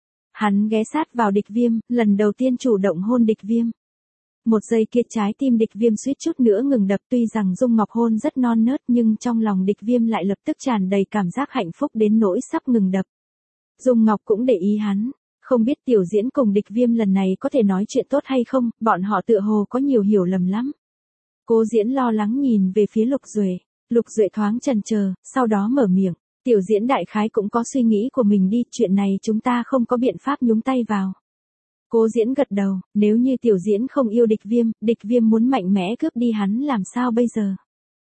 Hắn ghé sát vào Địch Viêm, lần đầu tiên chủ động hôn Địch Viêm. Một giây kia trái tim Địch Viêm suýt chút nữa ngừng đập, tuy rằng Dung Ngọc hôn rất non nớt nhưng trong lòng Địch Viêm lại lập tức tràn đầy cảm giác hạnh phúc đến nỗi sắp ngừng đập. Dung Ngọc cũng để ý hắn. Không biết Tiểu Diễn cùng Địch Viêm lần này có thể nói chuyện tốt hay không, bọn họ tựa hồ có nhiều hiểu lầm lắm. Cố Diễn lo lắng nhìn về phía Lục Duệ. Lục Duệ thoáng chần chờ, sau đó mở miệng. Tiểu Diễn đại khái cũng có suy nghĩ của mình đi, chuyện này chúng ta không có biện pháp nhúng tay vào. Cố Diễn gật đầu, nếu như Tiểu Diễn không yêu Địch Viêm muốn mạnh mẽ cướp đi hắn làm sao bây giờ?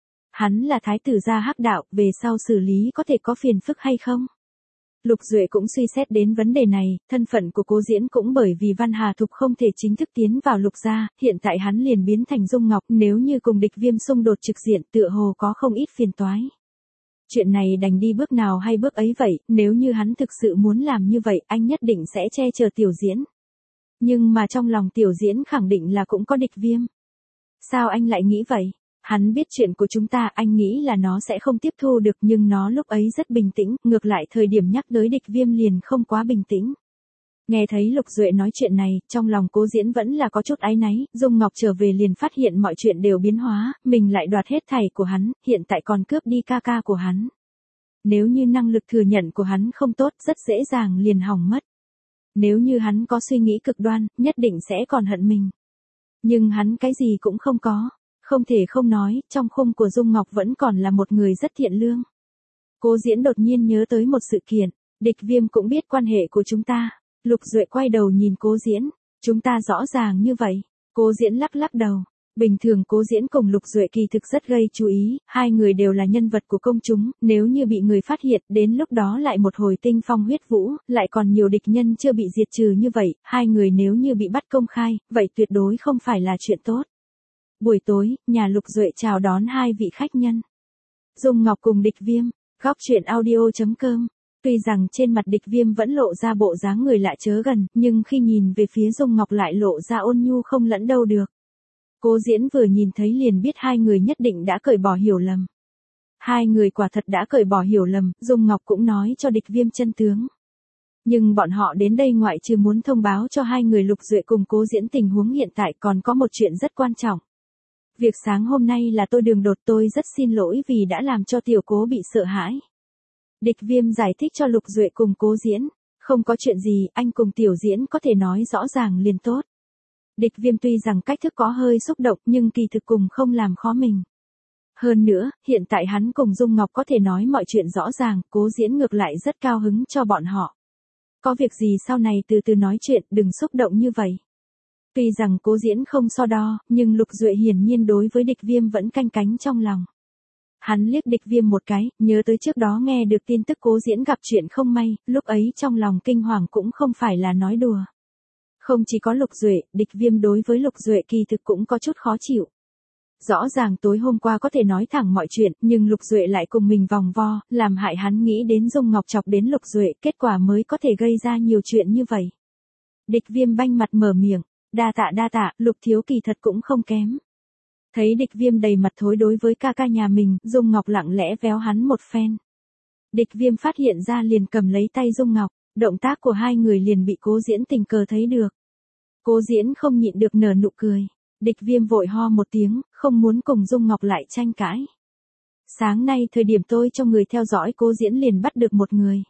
Hắn là thái tử gia Hắc Đạo, về sau xử lý có thể có phiền phức hay không? Lục Duệ cũng suy xét đến vấn đề này, thân phận của Cố Diễn cũng bởi vì Văn Hà Thục không thể chính thức tiến vào Lục gia, hiện tại hắn liền biến thành Dung Ngọc, nếu như cùng Địch Viêm xung đột trực diện tựa hồ có không ít phiền toái. Chuyện này đành đi bước nào hay bước ấy vậy, nếu như hắn thực sự muốn làm như vậy, anh nhất định sẽ che chở Tiểu Diễn. Nhưng mà trong lòng Tiểu Diễn khẳng định là cũng có Địch Viêm. Sao anh lại nghĩ vậy? Hắn biết chuyện của chúng ta, anh nghĩ là nó sẽ không tiếp thu được, nhưng nó lúc ấy rất bình tĩnh, ngược lại thời điểm nhắc tới Địch Viêm liền không quá bình tĩnh. Nghe thấy Lục Duệ nói chuyện này, trong lòng Cố Diễn vẫn là có chút áy náy, Dung Ngọc trở về liền phát hiện mọi chuyện đều biến hóa, mình lại đoạt hết thảy của hắn, hiện tại còn cướp đi ca ca của hắn. Nếu như năng lực thừa nhận của hắn không tốt, rất dễ dàng liền hỏng mất. Nếu như hắn có suy nghĩ cực đoan, nhất định sẽ còn hận mình. Nhưng hắn cái gì cũng không có. Không thể không nói, trong khung của Dung Ngọc vẫn còn là một người rất thiện lương. Cố Diễn đột nhiên nhớ tới một sự kiện, Địch Viêm cũng biết quan hệ của chúng ta. Lục Duệ quay đầu nhìn Cố Diễn, chúng ta rõ ràng như vậy. Cố Diễn lắc lắc đầu. Bình thường Cố Diễn cùng Lục Duệ kỳ thực rất gây chú ý, hai người đều là nhân vật của công chúng, nếu như bị người phát hiện, đến lúc đó lại một hồi tinh phong huyết vũ, lại còn nhiều địch nhân chưa bị diệt trừ như vậy, hai người nếu như bị bắt công khai, vậy tuyệt đối không phải là chuyện tốt. Buổi tối, nhà Lục Duệ chào đón hai vị khách nhân. Dung Ngọc cùng Địch Viêm, góc truyện audio.com. Tuy rằng trên mặt Địch Viêm vẫn lộ ra bộ dáng người lạ chớ gần, nhưng khi nhìn về phía Dung Ngọc lại lộ ra ôn nhu không lẫn đâu được. Cố Diễn vừa nhìn thấy liền biết hai người nhất định đã cởi bỏ hiểu lầm. Hai người quả thật đã cởi bỏ hiểu lầm, Dung Ngọc cũng nói cho Địch Viêm chân tướng. Nhưng bọn họ đến đây ngoại trừ muốn thông báo cho hai người Lục Duệ cùng Cố Diễn tình huống hiện tại còn có một chuyện rất quan trọng. Việc sáng hôm nay là tôi đường đột, tôi rất xin lỗi vì đã làm cho Tiểu Cố bị sợ hãi. Địch Viêm giải thích cho Lục Duệ cùng Cố Diễn, không có chuyện gì, anh cùng Tiểu Diễn có thể nói rõ ràng liền tốt. Địch Viêm tuy rằng cách thức có hơi xúc động nhưng kỳ thực cùng không làm khó mình. Hơn nữa, hiện tại hắn cùng Dung Ngọc có thể nói mọi chuyện rõ ràng, Cố Diễn ngược lại rất cao hứng cho bọn họ. Có việc gì sau này từ từ nói chuyện, đừng xúc động như vậy. Tuy rằng Cố Diễn không so đo, nhưng Lục Duệ hiển nhiên đối với Địch Viêm vẫn canh cánh trong lòng. Hắn liếc Địch Viêm một cái, nhớ tới trước đó nghe được tin tức Cố Diễn gặp chuyện không may, lúc ấy trong lòng kinh hoàng cũng không phải là nói đùa. Không chỉ có Lục Duệ, Địch Viêm đối với Lục Duệ kỳ thực cũng có chút khó chịu. Rõ ràng tối hôm qua có thể nói thẳng mọi chuyện, nhưng Lục Duệ lại cùng mình vòng vo, làm hại hắn nghĩ đến Dung Ngọc chọc đến Lục Duệ, kết quả mới có thể gây ra nhiều chuyện như vậy. Địch Viêm banh mặt mở miệng, Đa tạ, Lục thiếu kỳ thật cũng không kém. Thấy Địch Viêm đầy mặt thối đối với ca ca nhà mình, Dung Ngọc lặng lẽ véo hắn một phen. Địch Viêm phát hiện ra liền cầm lấy tay Dung Ngọc, động tác của hai người liền bị Cố Diễn tình cờ thấy được. Cố Diễn không nhịn được nở nụ cười. Địch Viêm vội ho một tiếng, không muốn cùng Dung Ngọc lại tranh cãi. Sáng nay thời điểm tôi cho người theo dõi Cố Diễn liền bắt được một người.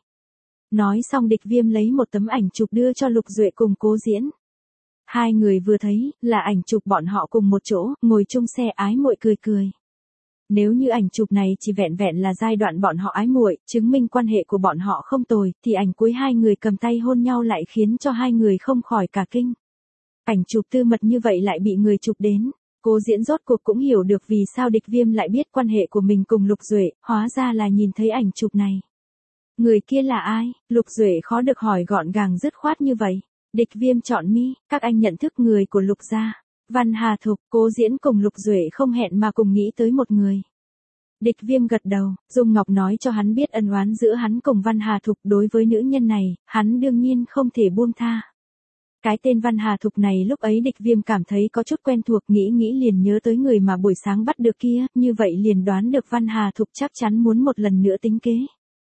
Nói xong Địch Viêm lấy một tấm ảnh chụp đưa cho Lục Duệ cùng Cố Diễn. Hai người vừa thấy, là ảnh chụp bọn họ cùng một chỗ, ngồi chung xe ái muội cười cười. Nếu như ảnh chụp này chỉ vẹn vẹn là giai đoạn bọn họ ái muội, chứng minh quan hệ của bọn họ không tồi, thì ảnh cuối hai người cầm tay hôn nhau lại khiến cho hai người không khỏi cả kinh. Ảnh chụp tư mật như vậy lại bị người chụp đến. Cố Diễn rốt cuộc cũng hiểu được vì sao Địch Viêm lại biết quan hệ của mình cùng Lục Duệ, hóa ra là nhìn thấy ảnh chụp này. Người kia là ai? Lục Duệ khó được hỏi gọn gàng dứt khoát như vậy. Địch Viêm chọn mi, các anh nhận thức người của Lục gia. Văn Hà Thục, Cố Diễn cùng Lục Duệ không hẹn mà cùng nghĩ tới một người. Địch Viêm gật đầu, Dung Ngọc nói cho hắn biết ân oán giữa hắn cùng Văn Hà Thục đối với nữ nhân này, hắn đương nhiên không thể buông tha. Cái tên Văn Hà Thục này lúc ấy Địch Viêm cảm thấy có chút quen thuộc, nghĩ liền nhớ tới người mà buổi sáng bắt được kia, như vậy liền đoán được Văn Hà Thục chắc chắn muốn một lần nữa tính kế.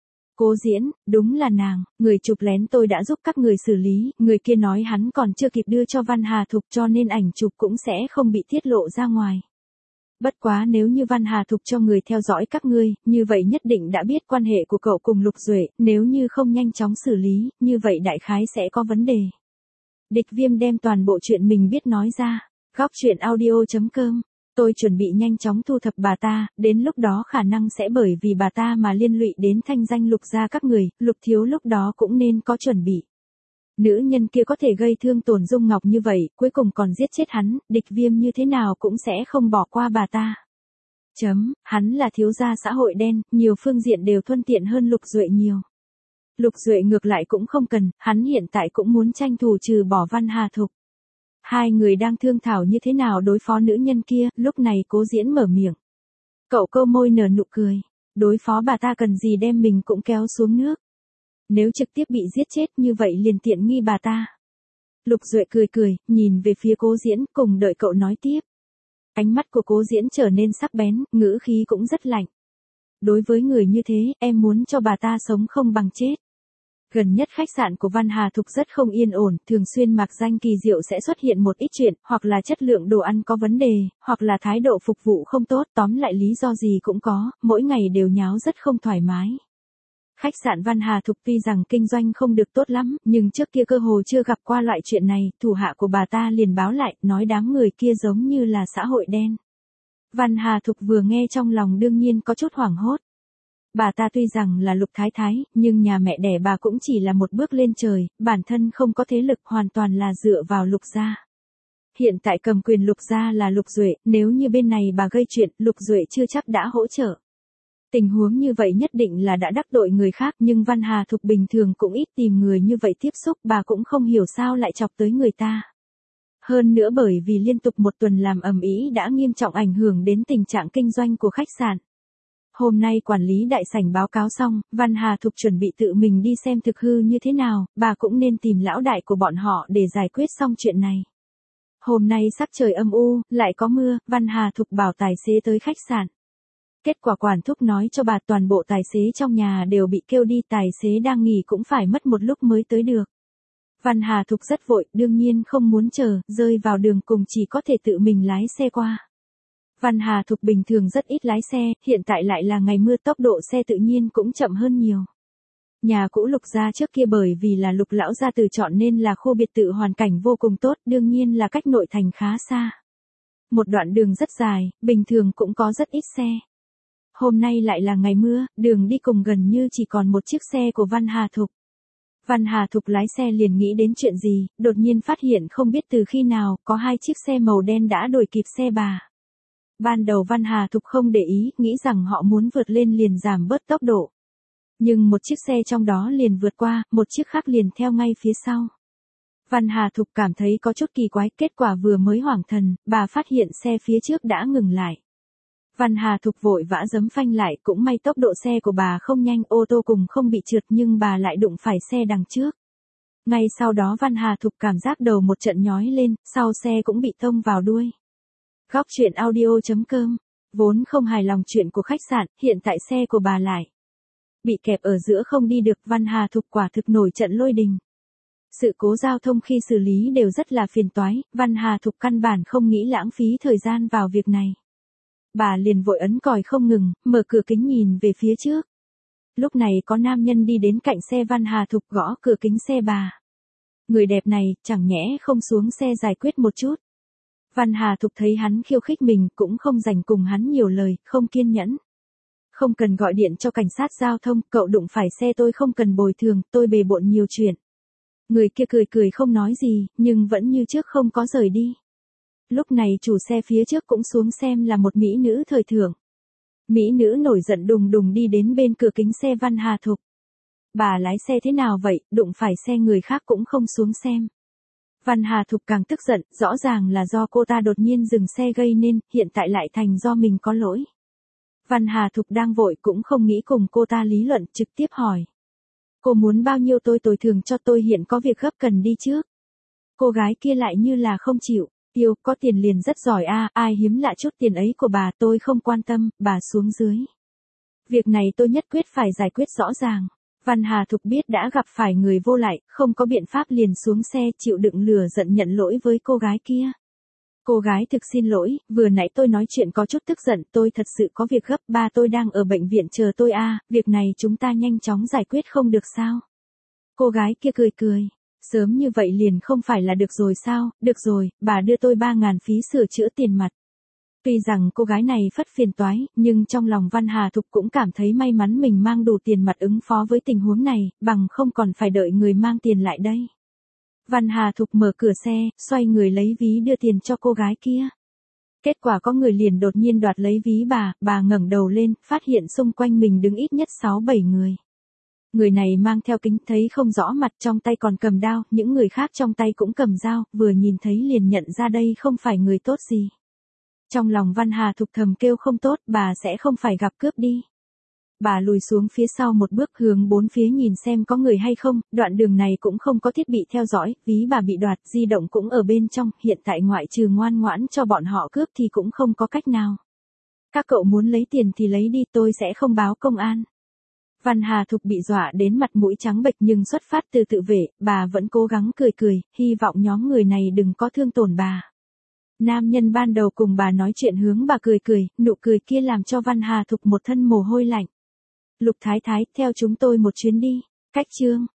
Cố Diễn, đúng là nàng, người chụp lén tôi đã giúp các người xử lý, người kia nói hắn còn chưa kịp đưa cho Văn Hà Thục cho nên ảnh chụp cũng sẽ không bị tiết lộ ra ngoài. Bất quá nếu như Văn Hà Thục cho người theo dõi các ngươi, như vậy nhất định đã biết quan hệ của cậu cùng Lục Duệ, nếu như không nhanh chóng xử lý, như vậy đại khái sẽ có vấn đề. Địch Viêm đem toàn bộ chuyện mình biết nói ra. Góc truyện audio.com. Tôi chuẩn bị nhanh chóng thu thập bà ta, đến lúc đó khả năng sẽ bởi vì bà ta mà liên lụy đến thanh danh Lục gia các người, Lục thiếu lúc đó cũng nên có chuẩn bị. Nữ nhân kia có thể gây thương tổn Dung Ngọc như vậy, cuối cùng còn giết chết hắn, Địch Viêm như thế nào cũng sẽ không bỏ qua bà ta. Hắn là thiếu gia xã hội đen, nhiều phương diện đều thuận tiện hơn Lục Duệ nhiều. Lục Duệ ngược lại cũng không cần, hắn hiện tại cũng muốn tranh thủ trừ bỏ Văn Hà Thục. Hai người đang thương thảo như thế nào đối phó nữ nhân kia, lúc này Cố Diễn mở miệng. Cậu câu môi nở nụ cười, đối phó bà ta cần gì đem mình cũng kéo xuống nước. Nếu trực tiếp bị giết chết như vậy liền tiện nghi bà ta. Lục Duệ cười, nhìn về phía Cố Diễn cùng đợi cậu nói tiếp. Ánh mắt của Cố Diễn trở nên sắc bén, ngữ khí cũng rất lạnh. Đối với người như thế, em muốn cho bà ta sống không bằng chết. Gần nhất khách sạn của Văn Hà Thục rất không yên ổn, thường xuyên mạc danh kỳ diệu sẽ xuất hiện một ít chuyện, hoặc là chất lượng đồ ăn có vấn đề, hoặc là thái độ phục vụ không tốt, tóm lại lý do gì cũng có, mỗi ngày đều nháo rất không thoải mái. Khách sạn Văn Hà Thục tuy rằng kinh doanh không được tốt lắm, nhưng trước kia cơ hồ chưa gặp qua loại chuyện này, thủ hạ của bà ta liền báo lại, nói đám người kia giống như là xã hội đen. Văn Hà Thục vừa nghe trong lòng đương nhiên có chút hoảng hốt. Bà ta tuy rằng là Lục Thái Thái, nhưng nhà mẹ đẻ bà cũng chỉ là một bước lên trời, bản thân không có thế lực, hoàn toàn là dựa vào Lục gia. Hiện tại cầm quyền Lục gia là Lục Duệ, nếu như bên này bà gây chuyện, Lục Duệ chưa chắc đã hỗ trợ. Tình huống như vậy nhất định là đã đắc tội người khác, nhưng Văn Hà Thục bình thường cũng ít tìm người như vậy tiếp xúc, bà cũng không hiểu sao lại chọc tới người ta. Hơn nữa bởi vì liên tục một tuần làm ầm ĩ đã nghiêm trọng ảnh hưởng đến tình trạng kinh doanh của khách sạn. Hôm nay quản lý đại sảnh báo cáo xong, Văn Hà Thục chuẩn bị tự mình đi xem thực hư như thế nào, bà cũng nên tìm lão đại của bọn họ để giải quyết xong chuyện này. Hôm nay sắc trời âm u, lại có mưa, Văn Hà Thục bảo tài xế tới khách sạn. Kết quả quản thúc nói cho bà toàn bộ tài xế trong nhà đều bị kêu đi, tài xế đang nghỉ cũng phải mất một lúc mới tới được. Văn Hà Thục rất vội, đương nhiên không muốn chờ, rơi vào đường cùng chỉ có thể tự mình lái xe qua. Văn Hà Thục bình thường rất ít lái xe, hiện tại lại là ngày mưa tốc độ xe tự nhiên cũng chậm hơn nhiều. Nhà cũ Lục gia trước kia bởi vì là Lục lão gia tự chọn nên là khu biệt thự hoàn cảnh vô cùng tốt, đương nhiên là cách nội thành khá xa. Một đoạn đường rất dài, bình thường cũng có rất ít xe. Hôm nay lại là ngày mưa, đường đi cùng gần như chỉ còn một chiếc xe của Văn Hà Thục. Văn Hà Thục lái xe liền nghĩ đến chuyện gì, đột nhiên phát hiện không biết từ khi nào, có hai chiếc xe màu đen đã đuổi kịp xe bà. Ban đầu Văn Hà Thục không để ý, nghĩ rằng họ muốn vượt lên liền giảm bớt tốc độ. Nhưng một chiếc xe trong đó liền vượt qua, một chiếc khác liền theo ngay phía sau. Văn Hà Thục cảm thấy có chút kỳ quái, kết quả vừa mới hoảng thần, bà phát hiện xe phía trước đã ngừng lại. Văn Hà Thục vội vã giấm phanh lại, cũng may tốc độ xe của bà không nhanh, ô tô cùng không bị trượt nhưng bà lại đụng phải xe đằng trước. Ngay sau đó Văn Hà Thục cảm giác đầu một trận nhói lên, sau xe cũng bị tông vào đuôi. Góc chuyện audio.com. Vốn không hài lòng chuyện của khách sạn, hiện tại xe của bà lại bị kẹp ở giữa không đi được. Văn Hà Thục quả thực nổi trận lôi đình. Sự cố giao thông khi xử lý đều rất là phiền toái, Văn Hà Thục căn bản không nghĩ lãng phí thời gian vào việc này. Bà liền vội ấn còi không ngừng, mở cửa kính nhìn về phía trước. Lúc này có nam nhân đi đến cạnh xe Văn Hà Thục gõ cửa kính xe bà. Người đẹp này, chẳng nhẽ không xuống xe giải quyết một chút. Văn Hà Thục thấy hắn khiêu khích mình cũng không dành cùng hắn nhiều lời, không kiên nhẫn. Không cần gọi điện cho cảnh sát giao thông, cậu đụng phải xe tôi không cần bồi thường, tôi bề bộn nhiều chuyện. Người kia cười cười không nói gì, nhưng vẫn như trước không có rời đi. Lúc này chủ xe phía trước cũng xuống xem là một mỹ nữ thời thượng. Mỹ nữ nổi giận đùng đùng đi đến bên cửa kính xe Văn Hà Thục. Bà lái xe thế nào vậy, đụng phải xe người khác cũng không xuống xem. Văn Hà Thục càng tức giận, rõ ràng là do cô ta đột nhiên dừng xe gây nên, hiện tại lại thành do mình có lỗi. Văn Hà Thục đang vội cũng không nghĩ cùng cô ta lý luận, trực tiếp hỏi. Cô muốn bao nhiêu tôi thường cho, tôi hiện có việc gấp cần đi trước. Cô gái kia lại như là không chịu. Tiêu, có tiền liền rất giỏi a, ai hiếm lạ chút tiền ấy của bà, tôi không quan tâm, bà xuống dưới. Việc này tôi nhất quyết phải giải quyết rõ ràng. Văn Hà Thục biết đã gặp phải người vô lại, không có biện pháp liền xuống xe chịu đựng lửa giận nhận lỗi với cô gái kia. Cô gái thực xin lỗi, vừa nãy tôi nói chuyện có chút tức giận, tôi thật sự có việc gấp, ba tôi đang ở bệnh viện chờ tôi a, việc này chúng ta nhanh chóng giải quyết không được sao? Cô gái kia cười cười. Sớm như vậy liền không phải là được rồi sao, được rồi, bà đưa tôi 3.000 phí sửa chữa tiền mặt. Tuy rằng cô gái này phất phiền toái, nhưng trong lòng Văn Hà Thục cũng cảm thấy may mắn mình mang đủ tiền mặt ứng phó với tình huống này, bằng không còn phải đợi người mang tiền lại đây. Văn Hà Thục mở cửa xe, xoay người lấy ví đưa tiền cho cô gái kia. Kết quả có người liền đột nhiên đoạt lấy ví bà ngẩng đầu lên, phát hiện xung quanh mình đứng ít nhất 6-7 người. Người này mang theo kính thấy không rõ mặt, trong tay còn cầm đao, những người khác trong tay cũng cầm dao, vừa nhìn thấy liền nhận ra đây không phải người tốt gì. Trong lòng Văn Hà Thục thầm kêu không tốt, bà sẽ không phải gặp cướp đi. Bà lùi xuống phía sau một bước hướng bốn phía nhìn xem có người hay không, đoạn đường này cũng không có thiết bị theo dõi, ví bà bị đoạt, di động cũng ở bên trong, hiện tại ngoại trừ ngoan ngoãn cho bọn họ cướp thì cũng không có cách nào. Các cậu muốn lấy tiền thì lấy đi, tôi sẽ không báo công an. Văn Hà Thục bị dọa đến mặt mũi trắng bệch nhưng xuất phát từ tự vệ, bà vẫn cố gắng cười, hy vọng nhóm người này đừng có thương tổn bà. Nam nhân ban đầu cùng bà nói chuyện hướng bà cười, nụ cười kia làm cho Văn Hà Thục một thân mồ hôi lạnh. Lục Thái Thái, theo chúng tôi một chuyến đi. Cách chương.